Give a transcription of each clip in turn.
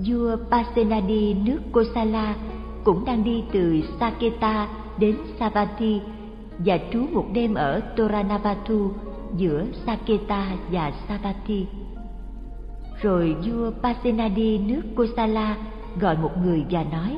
vua Pasenadi nước Kosala cũng đang đi từ Saketa đến Savatthi và trú một đêm ở Toranavathu giữa Saketa và Savatthi. Rồi vua Pasenadi nước Kosala gọi một người và nói: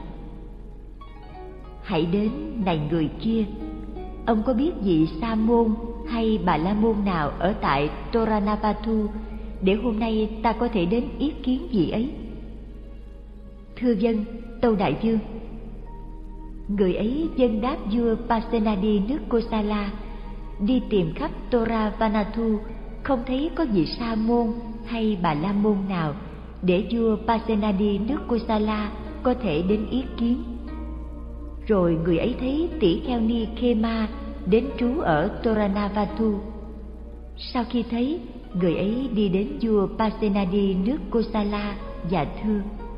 hãy đến này người kia, ông có biết vị Sa môn hay Bà La môn nào ở tại Toranavathu để hôm nay ta có thể đến yết kiến vị ấy? Thưa vâng, tâu đại vương. Người ấy vâng đáp vua Pasenadi nước Kosala, đi tìm khắp Toravanathu không thấy có vị Sa môn hay Bà La môn nào để vua Pasenadi nước Kosala có thể đến yết kiến. Rồi người ấy thấy tỷ kheo ni Khema đến trú ở Toranavathu. Sau khi thấy, người ấy đi đến vua Pasenadi nước Kosala và thưa: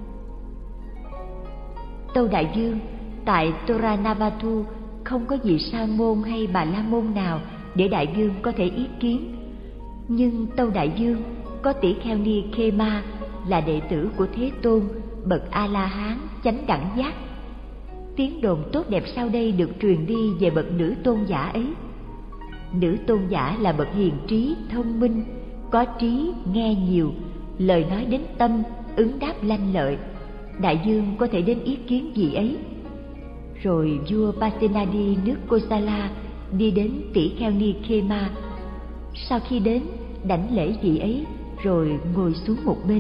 tâu đại vương, tại Toranavathu không có vị Sa môn hay Bà La môn nào để đại vương có thể yết kiến. Nhưng tâu đại vương, có tỷ kheo ni Khema là đệ tử của Thế Tôn, bậc A La Hán chánh đẳng giác. Tiếng đồn tốt đẹp sau đây được truyền đi về bậc nữ tôn giả ấy. Nữ tôn giả là bậc hiền trí, thông minh, có trí, nghe nhiều, lời nói đến tâm, ứng đáp lanh lợi. Đại vương có thể đến yết kiến vị ấy. Rồi vua Pasenadi nước Kosala đi đến tỷ kheo ni Khema. Sau khi đến, đảnh lễ vị ấy, rồi ngồi xuống một bên.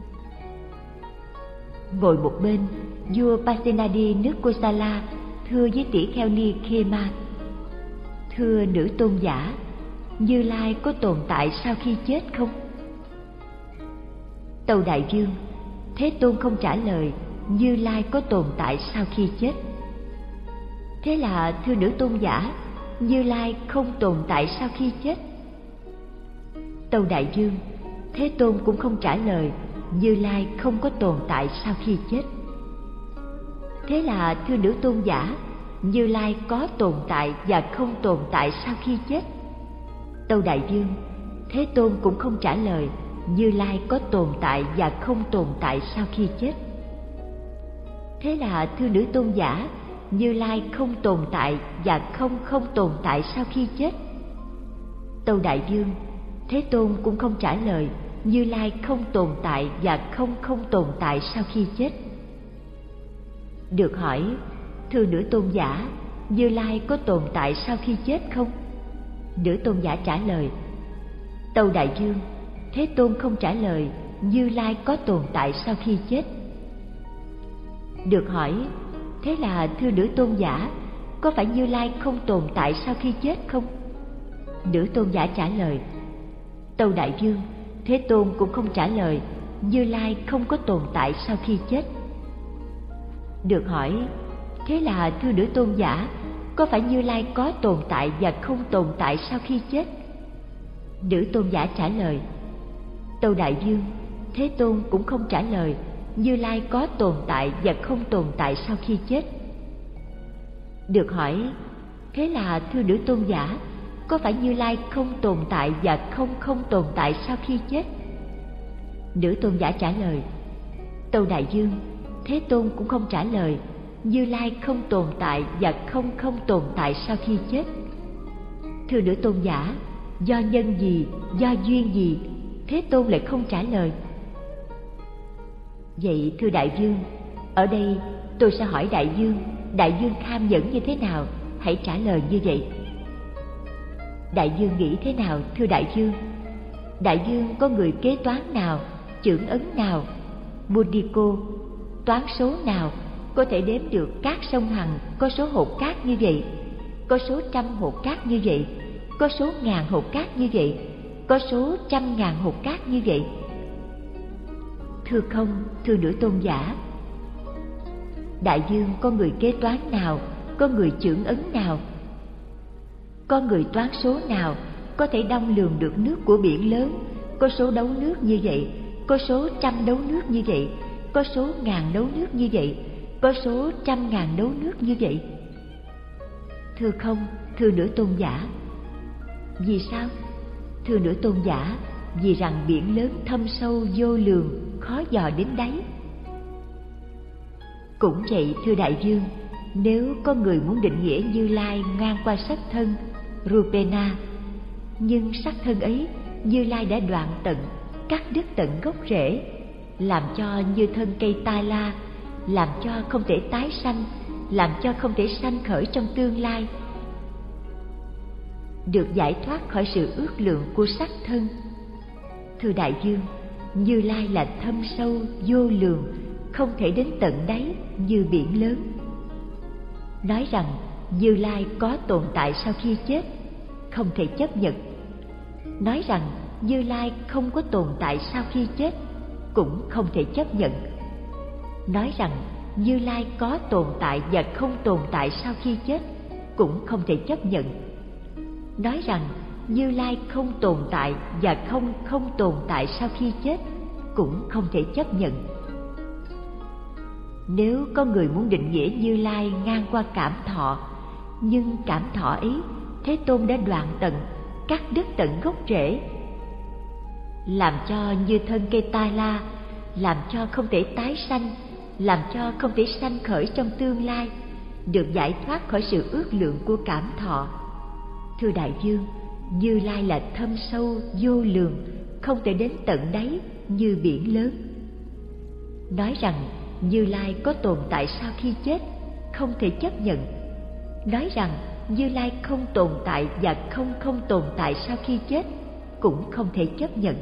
Ngồi một bên, vua Pasenadi nước Kosala thưa với tỷ kheo ni Khema: thưa nữ tôn giả, Như Lai có tồn tại sau khi chết không? Tâu đại vương, Thế Tôn không trả lời Như Lai có tồn tại sau khi chết. Thế là thưa nữ tôn giả, Như Lai không tồn tại sau khi chết. Tâu đại vương, Thế Tôn cũng không trả lời Như Lai không có tồn tại sau khi chết. Thế là thưa nữ tôn giả, Như Lai có tồn tại và không tồn tại sau khi chết. Tâu đại vương, Thế Tôn cũng không trả lời Như Lai có tồn tại và không tồn tại sau khi chết. Thế là thưa nữ tôn giả, Như Lai không tồn tại và không tồn tại sau khi chết. Tâu đại vương, Thế Tôn cũng không trả lời Như Lai không tồn tại và không tồn tại sau khi chết. Được hỏi: thưa nữ tôn giả, Như Lai có tồn tại sau khi chết không? Nữ tôn giả trả lời: tâu đại vương, Thế Tôn không trả lời Như Lai có tồn tại sau khi chết. Được hỏi: thế là thưa nữ tôn giả, có phải Như Lai không tồn tại sau khi chết không? Nữ tôn giả trả lời: tâu đại vương, Thế Tôn cũng không trả lời Như Lai không có tồn tại sau khi chết. Được hỏi: thế là thưa nữ tôn giả, có phải Như Lai có tồn tại và không tồn tại sau khi chết? Nữ tôn giả trả lời: tâu đại vương, Thế Tôn cũng không trả lời Như Lai có tồn tại và không tồn tại sau khi chết. Được hỏi: thế là thưa nữ tôn giả, có phải Như Lai không tồn tại và không tồn tại sau khi chết? Nữ tôn giả trả lời: tâu đại vương, Thế Tôn cũng không trả lời Như Lai không tồn tại và không tồn tại sau khi chết. Thưa nữ tôn giả, do nhân gì, do duyên gì Thế Tôn lại không trả lời? Vậy thưa đại vương, ở đây tôi sẽ hỏi đại vương kham nhẫn như thế nào, hãy trả lời như vậy. Đại vương nghĩ thế nào thưa đại vương? Đại vương có người kế toán nào, chưởng ấn nào, mudiko, toán số nào có thể đếm được các sông Hằng có số hột cát như vậy, có số trăm hột cát như vậy, có số ngàn hột cát như vậy, có số trăm ngàn hột cát như vậy? Thưa không, thưa nữ tôn giả. Đại vương có người kế toán nào, có người chưởng ấn nào, có người toán số nào có thể đong lường được nước của biển lớn, có số đấu nước như vậy, có số trăm đấu nước như vậy, có số ngàn đấu nước như vậy, có số trăm ngàn đấu nước như vậy? Thưa không, thưa nữ tôn giả. Vì sao? Thưa nữ tôn giả, vì rằng biển lớn thâm sâu vô lường, khó dò đến đáy. Cũng vậy thưa đại dương, nếu có người muốn định nghĩa Như Lai ngang qua sắc thân Rupena, nhưng sắc thân ấy Như Lai đã đoạn tận, cắt đứt tận gốc rễ, làm cho như thân cây tai la, làm cho không thể tái sanh, làm cho không thể sanh khởi trong tương lai, được giải thoát khỏi sự ước lượng của sắc thân. Thưa đại dương, Như Lai là thâm sâu vô lượng, không thể đến tận đáy như biển lớn. Nói rằng Như Lai có tồn tại sau khi chết, không thể chấp nhận. Nói rằng Như Lai không có tồn tại sau khi chết, cũng không thể chấp nhận. Nói rằng Như Lai có tồn tại và không tồn tại sau khi chết, cũng không thể chấp nhận. Nói rằng Như Lai không tồn tại và không tồn tại sau khi chết, cũng không thể chấp nhận. Nếu có người muốn định nghĩa Như Lai ngang qua cảm thọ, nhưng cảm thọ ấy Thế Tôn đã đoạn tận, cắt đứt tận gốc rễ, làm cho như thân cây tai la, làm cho không thể tái sanh, làm cho không thể sanh khởi trong tương lai, được giải thoát khỏi sự ước lượng của cảm thọ. Thưa đại dương, Như Lai là thâm sâu vô lượng, không thể đến tận đáy như biển lớn. Nói rằng Như Lai có tồn tại sau khi chết, không thể chấp nhận. Nói rằng Như Lai không tồn tại và không tồn tại sau khi chết, cũng không thể chấp nhận.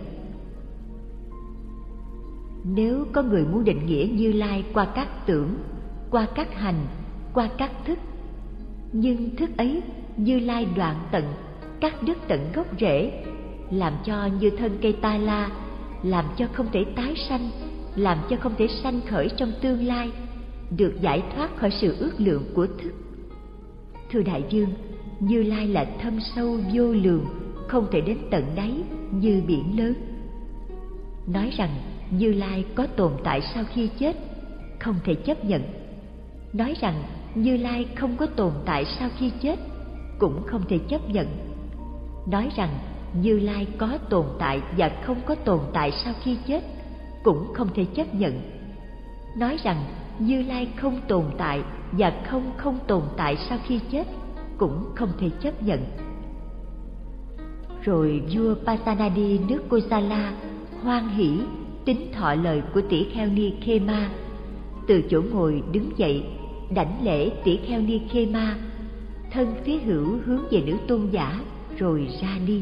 Nếu có người muốn định nghĩa Như Lai qua các tưởng, qua các hành, qua các thức, nhưng thức ấy Như Lai đoạn tận, cắt đứt tận gốc rễ, làm cho như thân cây tai la, làm cho không thể tái sanh, làm cho không thể sanh khởi trong tương lai, được giải thoát khỏi sự ước lượng của thức. Thưa đại dương, Như Lai là thâm sâu vô lượng, không thể đến tận đáy như biển lớn. Nói rằng Như Lai có tồn tại sau khi chết, không thể chấp nhận. Nói rằng Như Lai không có tồn tại sau khi chết, cũng không thể chấp nhận. Nói rằng Như Lai có tồn tại và không có tồn tại sau khi chết, cũng không thể chấp nhận. Nói rằng Như Lai không tồn tại và không tồn tại sau khi chết, cũng không thể chấp nhận. Rồi vua Pasenadi nước Kosala hoan hỉ tín thọ lời của tỷ kheo Ni Khema, từ chỗ ngồi đứng dậy đảnh lễ tỷ kheo Ni Khema, thân phía hữu hướng về nữ tôn giả rồi ra đi.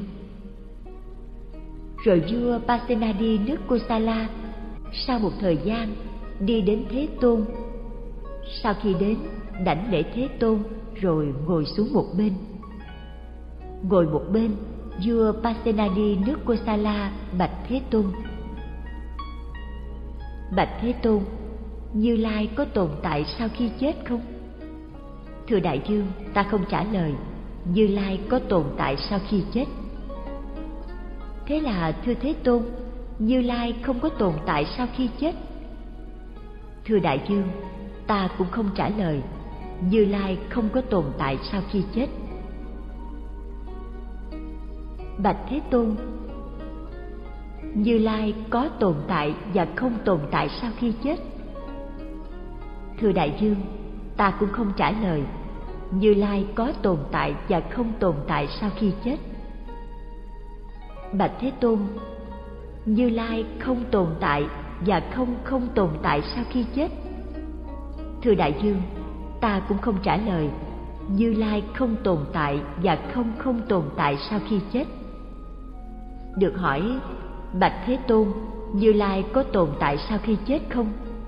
Rồi vua Pasenadi nước Kosala sau một thời gian đi đến Thế Tôn. Sau khi đến đảnh lễ Thế Tôn rồi ngồi xuống một bên. Ngồi một bên, vua Pasenadi nước Kosala bạch Thế Tôn: Bạch Thế Tôn, Như Lai có tồn tại sau khi chết không? Thưa đại dương, ta không trả lời Như Lai có tồn tại sau khi chết. Thế là thưa Thế Tôn, Như Lai không có tồn tại sau khi chết. Thưa đại dương, ta cũng không trả lời Như Lai không có tồn tại sau khi chết. Bạch Thế Tôn, Như Lai có tồn tại và không tồn tại sau khi chết. Thưa đại dương, ta cũng không trả lời Như Lai có tồn tại và không tồn tại sau khi chết. Bạch Thế Tôn, Như Lai không tồn tại và không tồn tại sau khi chết. Thưa đại dương, ta cũng không trả lời Như Lai không tồn tại và không tồn tại sau khi chết. Được hỏi: Bạch Thế Tôn, Như Lai có tồn tại sau khi chết không?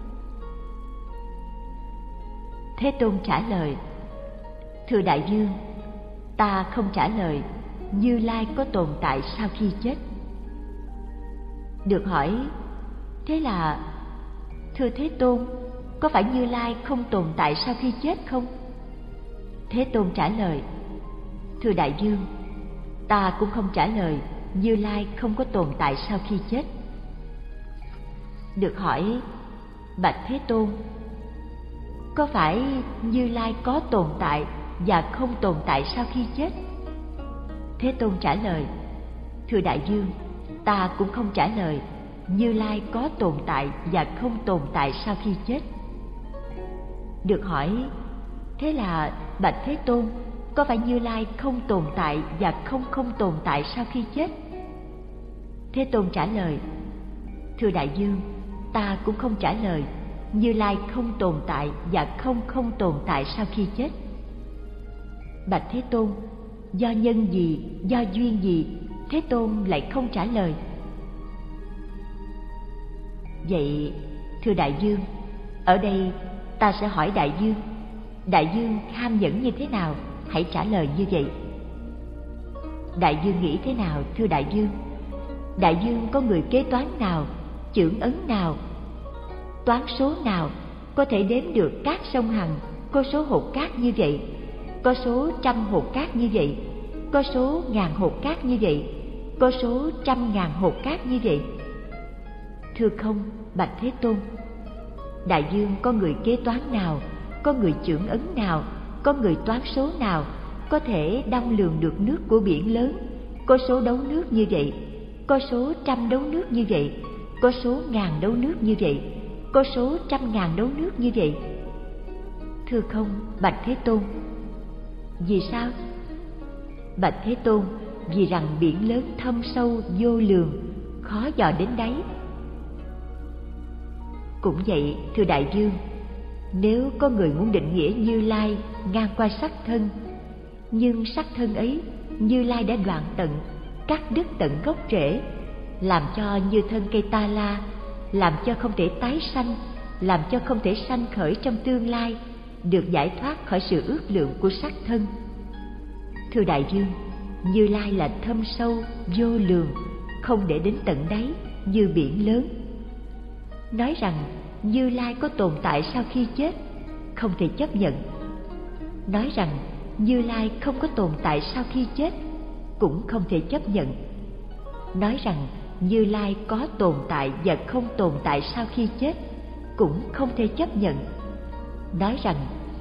Thế Tôn trả lời: Thưa đại dương, ta không trả lời Như Lai có tồn tại sau khi chết. Được hỏi: Thế là thưa Thế Tôn, có phải Như Lai không tồn tại sau khi chết không? Thế Tôn trả lời: Thưa đại dương, ta cũng không trả lời Như Lai không có tồn tại sau khi chết. Được hỏi: Bạch Thế Tôn, có phải Như Lai có tồn tại và không tồn tại sau khi chết? Thế Tôn trả lời: Thưa đại dương, ta cũng không trả lời Như Lai có tồn tại và không tồn tại sau khi chết. Được hỏi, thế là bạch Thế Tôn, có phải Như Lai không tồn tại và không tồn tại sau khi chết? Thế Tôn trả lời, thưa đại dương, ta cũng không trả lời Như Lai không tồn tại và không tồn tại sau khi chết. Bạch Thế Tôn, do nhân gì, do duyên gì Thế Tôn lại không trả lời? Vậy thưa đại dương, ở đây ta sẽ hỏi đại dương ham nhẫn như thế nào, hãy trả lời như vậy. Đại dương nghĩ thế nào thưa đại dương? Đại dương có người kế toán nào, chưởng ấn nào, toán số nào có thể đếm được các sông Hằng có số hột cát như vậy, có số trăm hột cát như vậy, có số ngàn hột cát như vậy, có số trăm ngàn hột cát như vậy? Thưa không, bạch Thế Tôn. Đại dương có người kế toán nào, có người chưởng ấn nào, có người toán số nào có thể đong lường được nước của biển lớn, có số đấu nước như vậy, có số trăm đấu nước như vậy, có số ngàn đấu nước như vậy, có số trăm ngàn đấu nước như vậy? Thưa không, bạch Thế Tôn. Vì sao? Bạch Thế Tôn, vì rằng biển lớn thâm sâu vô lường, khó dò đến đáy. Cũng vậy, thưa đại dương, nếu có người muốn định nghĩa Như Lai ngang qua sắc thân, nhưng sắc thân ấy Như Lai đã đoạn tận, cắt đứt tận gốc rễ, làm cho như thân cây ta la, làm cho không thể tái sanh, làm cho không thể sanh khởi trong tương lai, được giải thoát khỏi sự ước lượng của sắc thân. Thưa đại dương, Như Lai là thâm sâu vô lường, không để đến tận đáy như biển lớn. Nói rằng Như Lai có tồn tại sau khi chết, không thể chấp nhận. Nói rằng Như Lai không có tồn tại sau khi chết, cũng không thể chấp nhận. Nói rằng Như Lai có tồn tại và không tồn tại sau khi chết, cũng không thể chấp nhận. Nói rằng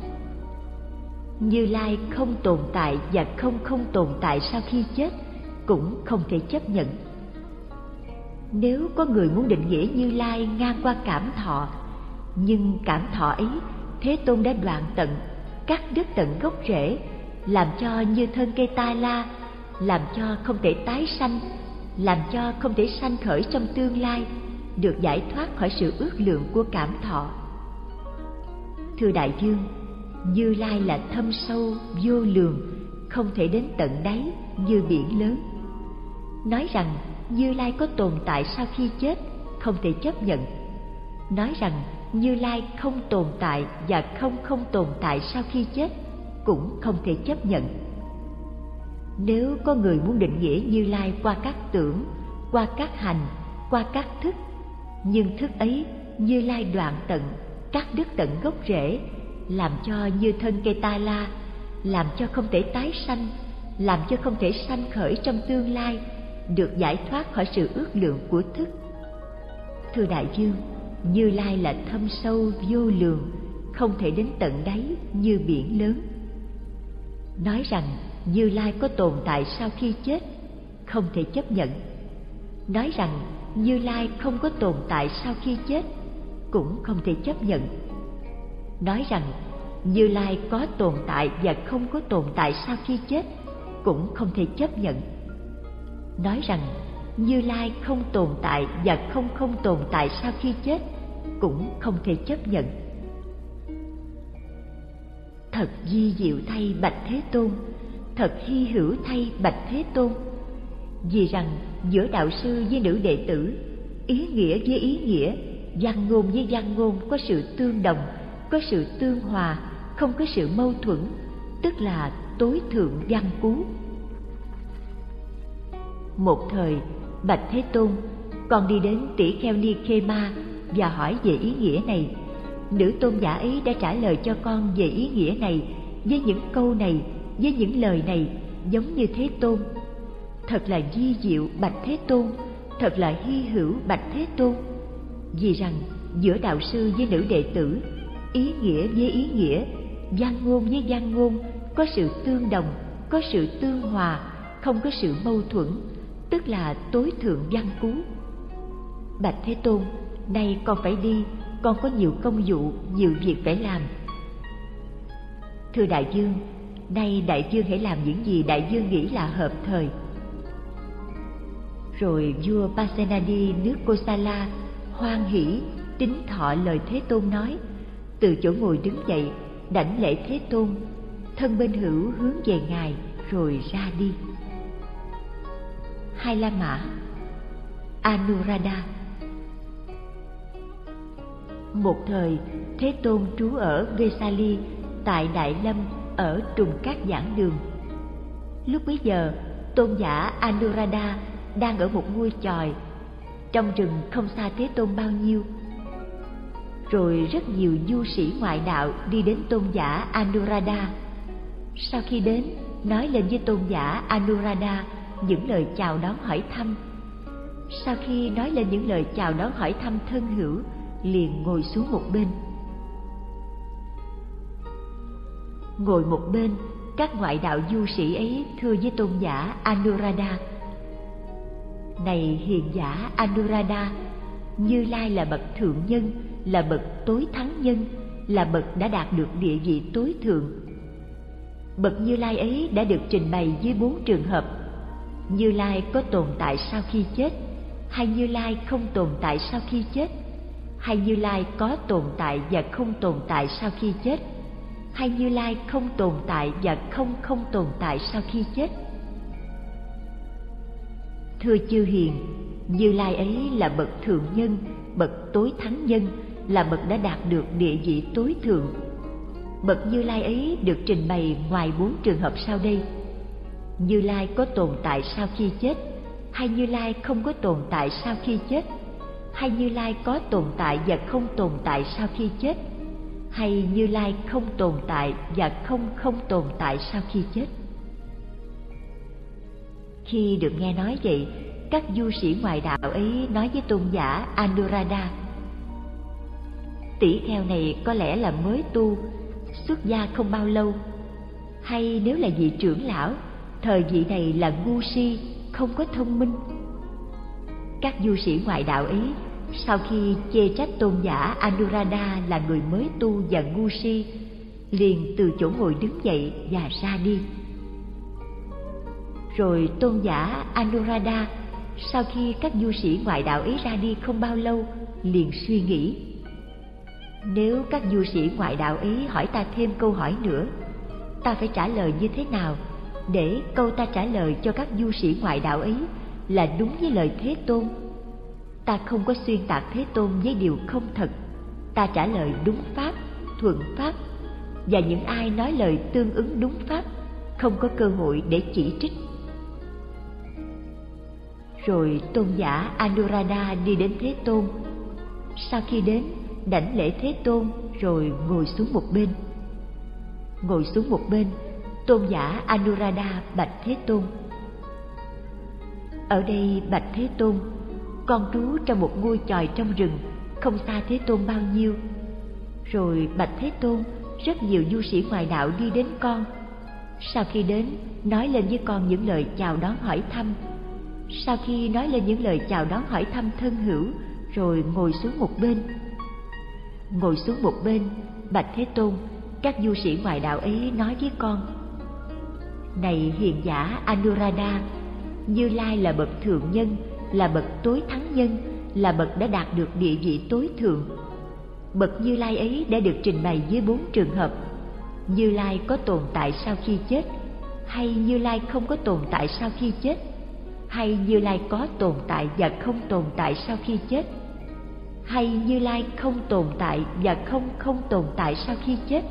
Như Lai không tồn tại và không tồn tại sau khi chết, cũng không thể chấp nhận. Nếu có người muốn định nghĩa Như Lai ngang qua cảm thọ, nhưng cảm thọ ấy Thế Tôn đã đoạn tận, cắt đứt tận gốc rễ, làm cho như thân cây ta la, làm cho không thể tái sanh, làm cho không thể sanh khởi trong tương lai, được giải thoát khỏi sự ước lượng của cảm thọ. Thưa đại dương, Như Lai là thâm sâu vô lường, không thể đến tận đáy như biển lớn. Nói rằng Như Lai có tồn tại sau khi chết, không thể chấp nhận. Nói rằng Như Lai không tồn tại và không tồn tại sau khi chết, cũng không thể chấp nhận. Nếu có người muốn định nghĩa Như Lai qua các tưởng, qua các hành, qua các thức, nhưng thức ấy Như Lai đoạn tận, cắt đứt tận gốc rễ, làm cho như thân cây ta la, làm cho không thể tái sanh, làm cho không thể sanh khởi trong tương lai, được giải thoát khỏi sự ước lượng của thức. Thưa đại dương, Như Lai là thâm sâu vô lường, không thể đến tận đáy như biển lớn. Nói rằng Như Lai có tồn tại sau khi chết, không thể chấp nhận. Nói rằng Như Lai không có tồn tại sau khi chết, cũng không thể chấp nhận. Nói rằng Như Lai có tồn tại và không có tồn tại sau khi chết, cũng không thể chấp nhận. Nói rằng Như Lai không tồn tại và không tồn tại sau khi chết, cũng không thể chấp nhận. Thật vi diệu thay bạch Thế Tôn, thật hy hữu thay bạch Thế Tôn. Vì rằng giữa đạo sư với nữ đệ tử, ý nghĩa với ý nghĩa, văn ngôn với văn ngôn có sự tương đồng, có sự tương hòa, không có sự mâu thuẫn, tức là tối thượng văn cú. Một thời, bạch Thế Tôn, con đi đến tỷ kheo Ni Khê Ma và hỏi về ý nghĩa này. Nữ tôn giả ấy đã trả lời cho con về ý nghĩa này, với những câu này, với những lời này, giống như Thế Tôn. Thật là vi diệu bạch Thế Tôn, thật là hy hữu bạch Thế Tôn. Vì rằng giữa đạo sư với nữ đệ tử, ý nghĩa với ý nghĩa, văn ngôn với văn ngôn có sự tương đồng, có sự tương hòa, không có sự mâu thuẫn, tức là tối thượng văn cú. Bạch Thế Tôn, nay con phải đi, con có nhiều công vụ, nhiều việc phải làm. Thưa đại vương, nay đại vương hãy làm những gì đại vương nghĩ là hợp thời. Rồi vua Pasenadi nước Kosala hoan hỉ tín thọ lời Thế Tôn nói, từ chỗ ngồi đứng dậy, đảnh lễ Thế Tôn, thân bên hữu hướng về ngài rồi ra đi. Hai La Mã. Anuradha. Một thời, Thế Tôn trú ở Vesali tại Đại Lâm ở Trùng Cát Giảng Đường. Lúc bấy giờ, tôn giả Anuradha đang ở một ngôi chòi trong rừng không xa Thế Tôn bao nhiêu. Rồi rất nhiều du sĩ ngoại đạo đi đến tôn giả Anuradha. Sau khi đến, nói lên với tôn giả Anuradha những lời chào đón hỏi thăm. Sau khi nói lên những lời chào đón hỏi thăm thân hữu, liền ngồi xuống một bên. Ngồi một bên, các ngoại đạo du sĩ ấy thưa với tôn giả Anuradha: Này hiền giả Anuradha, Như Lai là bậc thượng nhân, là bậc tối thắng nhân, là bậc đã đạt được địa vị tối thượng. Bậc Như Lai ấy đã được trình bày dưới 4 trường hợp: Như Lai có tồn tại sau khi chết, hay Như Lai không tồn tại sau khi chết, hay Như Lai có tồn tại và không tồn tại sau khi chết, hay Như Lai không tồn tại và không tồn tại sau khi chết. Thưa chư hiền, Như Lai ấy là bậc thượng nhân, bậc tối thắng nhân, là bậc đã đạt được địa vị tối thượng. Bậc Như Lai ấy được trình bày ngoài 4 trường hợp sau đây: Như Lai có tồn tại sau khi chết, hay Như Lai không có tồn tại sau khi chết, hay Như Lai có tồn tại và không tồn tại sau khi chết, hay Như Lai không tồn tại và không tồn tại sau khi chết. Khi được nghe nói vậy, các du sĩ ngoại đạo ấy nói với tôn giả Anuradha: Tỷ kheo này có lẽ là mới tu, xuất gia không bao lâu, hay nếu là vị trưởng lão, thời vị này là ngu si, không có thông minh. Các du sĩ ngoại đạo ấy sau khi chê trách tôn giả Anuradha là người mới tu và ngu si, liền từ chỗ ngồi đứng dậy và ra đi. Rồi tôn giả Anuradha sau khi các du sĩ ngoại đạo ấy ra đi không bao lâu, liền suy nghĩ: Nếu các du sĩ ngoại đạo ấy hỏi ta thêm câu hỏi nữa, ta phải trả lời như thế nào để câu ta trả lời cho các du sĩ ngoại đạo ấy là đúng với lời Thế Tôn? Ta không có xuyên tạc Thế Tôn với điều không thật, ta trả lời đúng pháp, thuận pháp, và những ai nói lời tương ứng đúng pháp không có cơ hội để chỉ trích. Rồi tôn giả Anuradha đi đến Thế Tôn. Sau khi đến, đảnh lễ Thế Tôn rồi ngồi xuống một bên. Ngồi xuống một bên, tôn giả Anuradha bạch Thế Tôn: Ở đây bạch Thế Tôn, con trú trong một ngôi chòi trong rừng, không xa Thế Tôn bao nhiêu. Rồi bạch Thế Tôn, rất nhiều du sĩ ngoại đạo đi đến con. Sau khi đến, nói lên với con những lời chào đón hỏi thăm. Sau khi nói lên những lời chào đón hỏi thăm thân hữu, rồi ngồi xuống một bên. Ngồi xuống một bên, bạch Thế Tôn, các du sĩ ngoại đạo ấy nói với con: Này hiền giả Anuradha, Như Lai là bậc thượng nhân, là bậc tối thắng nhân, là bậc đã đạt được địa vị tối thượng. Bậc Như Lai ấy đã được trình bày dưới 4 trường hợp: Như Lai có tồn tại sau khi chết, hay Như Lai không có tồn tại sau khi chết, hay Như Lai có tồn tại và không tồn tại sau khi chết, hay Như Lai không tồn tại và không tồn tại sau khi chết.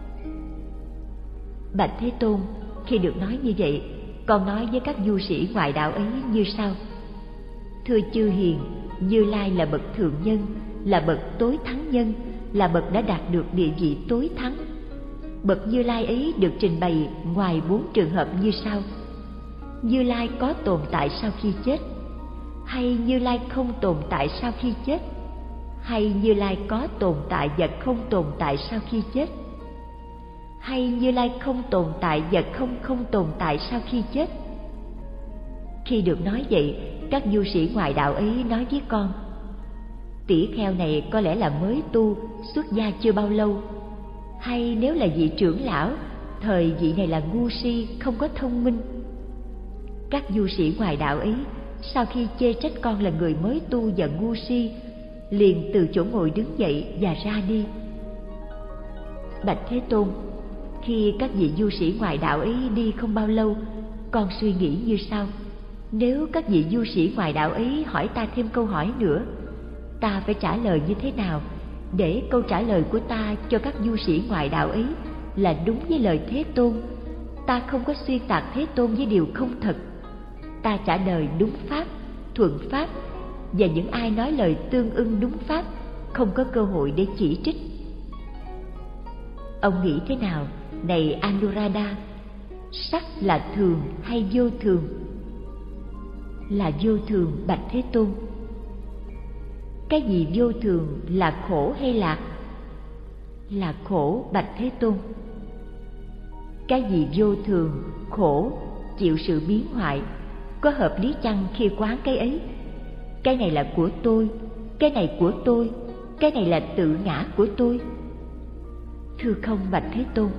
Bạch Thế Tôn, khi được nói như vậy, con nói với các du sĩ ngoại đạo ấy như sau: Thưa chư hiền, Như Lai là bậc thượng nhân, là bậc tối thắng nhân, là bậc đã đạt được địa vị tối thắng. Bậc Như Lai ấy được trình bày ngoài 4 trường hợp như sau: Như Lai có tồn tại sau khi chết, hay Như Lai không tồn tại sau khi chết, hay Như Lai có tồn tại và không tồn tại sau khi chết, hay Như Lai không tồn tại và không tồn tại sau khi chết. Khi được nói vậy, các du sĩ ngoại đạo ấy nói với con: Tỷ kheo này có lẽ là mới tu, xuất gia chưa bao lâu, Hay nếu là vị trưởng lão, thời vị này là ngu si, không có thông minh? Các du sĩ ngoài đạo ấy, sau khi chê trách con là người mới tu và ngu si, liền từ chỗ ngồi đứng dậy và ra đi. Bạch Thế Tôn, khi các vị du sĩ ngoại đạo ấy đi không bao lâu, con suy nghĩ như sau: nếu các vị du sĩ ngoại đạo ấy hỏi ta thêm câu hỏi nữa, ta phải trả lời như thế nào để câu trả lời của ta cho các du sĩ ngoại đạo ấy là đúng với lời Thế Tôn? Ta không có xuyên tạc Thế Tôn với điều không thật. Ta trả lời đúng pháp, thuận pháp, và những ai nói lời tương ưng đúng pháp không có cơ hội để chỉ trích. Ông nghĩ thế nào, này Anuruddha? Sắc là thường hay vô thường? Là vô thường, bạch Thế Tôn. Cái gì vô thường, là khổ hay lạc? Là khổ, bạch Thế Tôn. Cái gì vô thường, khổ, chịu sự biến hoại, có hợp lý chăng khi quán cái ấy? Cái này là của tôi, cái này của tôi, cái này là tự ngã của tôi. Thưa không, bạch Thế Tôn.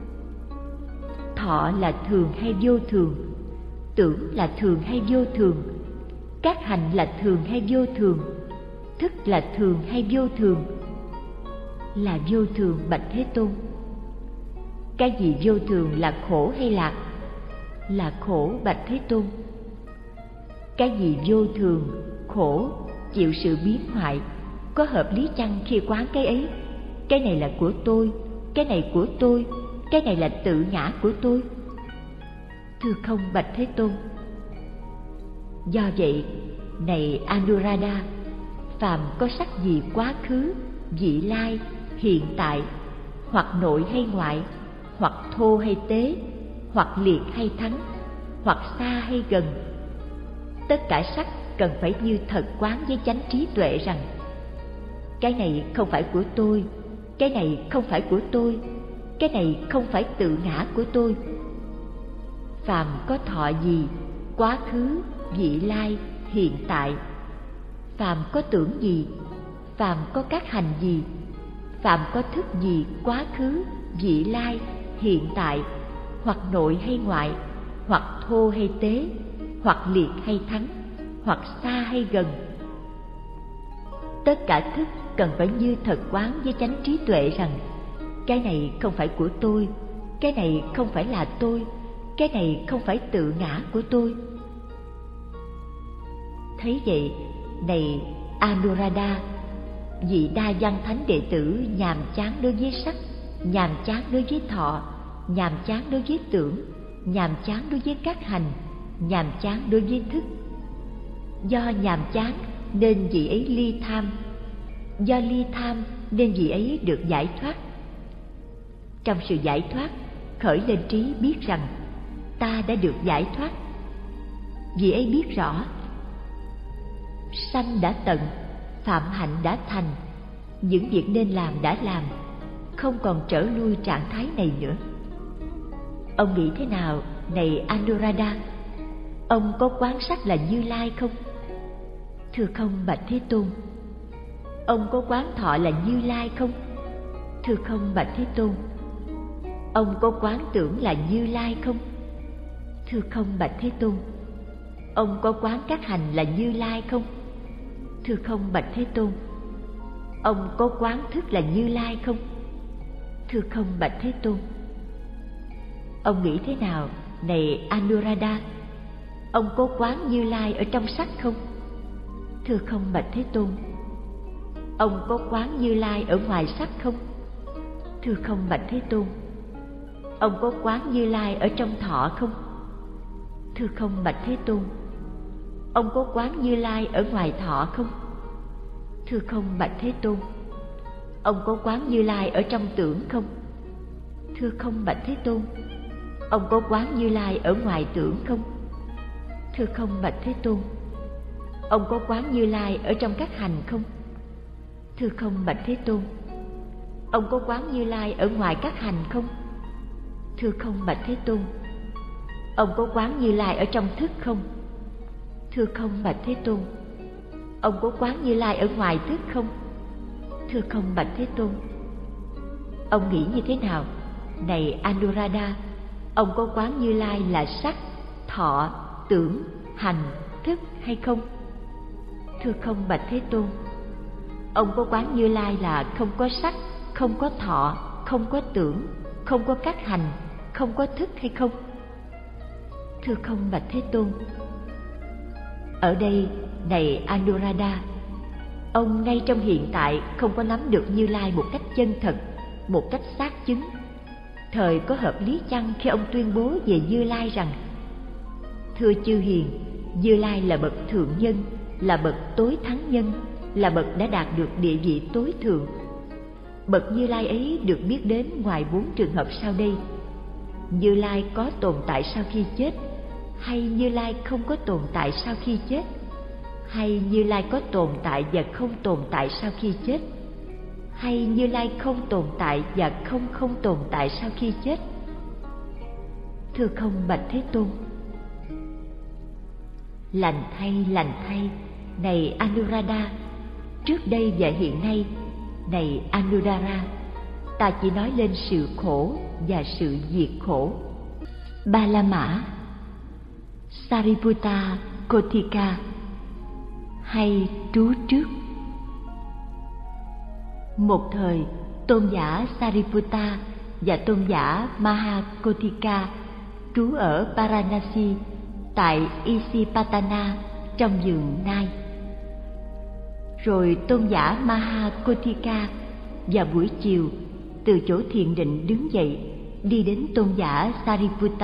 Thọ là thường hay vô thường? Tưởng là thường hay vô thường? Các hành là thường hay vô thường? Thức là thường hay vô thường? Là vô thường, bạch Thế Tôn. Cái gì vô thường, là khổ hay lạc? Là khổ, bạch Thế Tôn. Cái gì vô thường, khổ, chịu sự biến hoại, có hợp lý chăng khi quán cái ấy? Cái này là của tôi, cái này của tôi, cái này là tự ngã của tôi. Thưa không, bạch Thế Tôn. Do vậy, này Anuruddha, phàm có sắc gì quá khứ, vị lai, hiện tại, hoặc nội hay ngoại, hoặc thô hay tế, hoặc liệt hay thắng, hoặc xa hay gần, tất cả sắc cần phải như thật quán với chánh trí tuệ rằng cái này không phải của tôi, cái này không phải của tôi, cái này không phải tự ngã của tôi. Phàm có thọ gì, quá khứ, vị lai, hiện tại, phàm có tưởng gì, phàm có các hành gì, phàm có thức gì, quá khứ, vị lai, hiện tại, hoặc nội hay ngoại, hoặc thô hay tế, hoặc liệt hay thắng, hoặc xa hay gần, tất cả thức cần phải như thật quán với chánh trí tuệ rằng cái này không phải của tôi, cái này không phải là tôi, cái này không phải tự ngã của tôi. Thấy vậy, này Anuruddha, vị đa văn thánh đệ tử nhàm chán đối với sắc, nhàm chán đối với thọ, nhàm chán đối với tưởng, nhàm chán đối với các hành, nhàm chán đối với thức. Do nhàm chán nên vị ấy ly tham, do ly tham nên vị ấy được giải thoát. Trong sự giải thoát, khởi lên trí biết rằng ta đã được giải thoát. Vị ấy biết rõ sanh đã tận, phạm hạnh đã thành, những việc nên làm đã làm, không còn trở lui trạng thái này nữa. Ông nghĩ thế nào, này Anuruddha? Ông có quán sắc là Như Lai không? Thưa không, bạch Thế Tôn. Ông có quán thọ là Như Lai không? Thưa không, bạch Thế Tôn. Ông có quán tưởng là Như Lai không? Thưa không, bạch Thế Tôn. Ông có quán các hành là Như Lai không? Thưa không, bạch Thế Tôn. Ông có quán thức là Như Lai không? Thưa không, bạch Thế Tôn. Ông nghĩ thế nào, này Anuruddha? Ông có quán Như Lai ở trong sắc không? Thưa không, bạch Thế Tôn. Ông có quán Như Lai ở ngoài sắc không? Thưa không, bạch Thế Tôn. Ông có quán Như Lai ở trong thọ không? Thưa không, bạch Thế Tôn. Ông có quán Như Lai ở ngoài thọ không? Thưa không, bạch Thế Tôn. Ông có quán Như Lai ở trong tưởng không? Thưa không, bạch Thế Tôn. Ông có quán Như Lai ở ngoài tưởng không? Thưa không, bạch Thế Tôn. Ông có quán Như Lai ở trong các hành không? Thưa không, bạch Thế Tôn. Ông có quán Như Lai ở ngoài các hành không? Thưa không, bạch Thế Tôn. Ông có quán Như Lai ở trong thức không? Thưa không, bạch Thế Tôn. Ông có quán Như Lai ở ngoài thức không? Thưa không, bạch Thế Tôn. Ông nghĩ như thế nào? Này Anuruddha, ông có quán Như Lai là sắc, thọ, tưởng, hành, thức hay không? Thưa không bạch Thế Tôn. Ông có quán Như Lai là không có sắc, không có thọ, không có tưởng, không có các hành, không có thức hay không? Thưa không bạch Thế Tôn. Ở đây, này Anuruddha, ông ngay trong hiện tại không có nắm được Như Lai một cách chân thật, một cách xác chứng. Thời có hợp lý chăng khi ông tuyên bố về Như Lai rằng: thưa chư hiền, Như Lai là bậc thượng nhân, là bậc tối thắng nhân, là bậc đã đạt được địa vị tối thượng. Bậc Như Lai ấy được biết đến ngoài 4 trường hợp sau đây: Như Lai có tồn tại sau khi chết, hay Như Lai không có tồn tại sau khi chết, hay Như Lai có tồn tại và không tồn tại sau khi chết, hay Như Lai không tồn tại và không tồn tại sau khi chết. Thưa không bạch Thế Tôn. Lành thay, này Anuruddha, trước đây và hiện nay, này Anuruddha, ta chỉ nói lên sự khổ và sự diệt khổ. Ba La Mã, Sariputta Kottika, hay trú trước. Một thời, tôn giả Sariputta và tôn giả Mahakottika trú ở Varanasi tại Isipatana trong vườn Nai. Rồi tôn giả Mahakottika vào buổi chiều từ chỗ thiền định đứng dậy, đi đến tôn giả Sariputta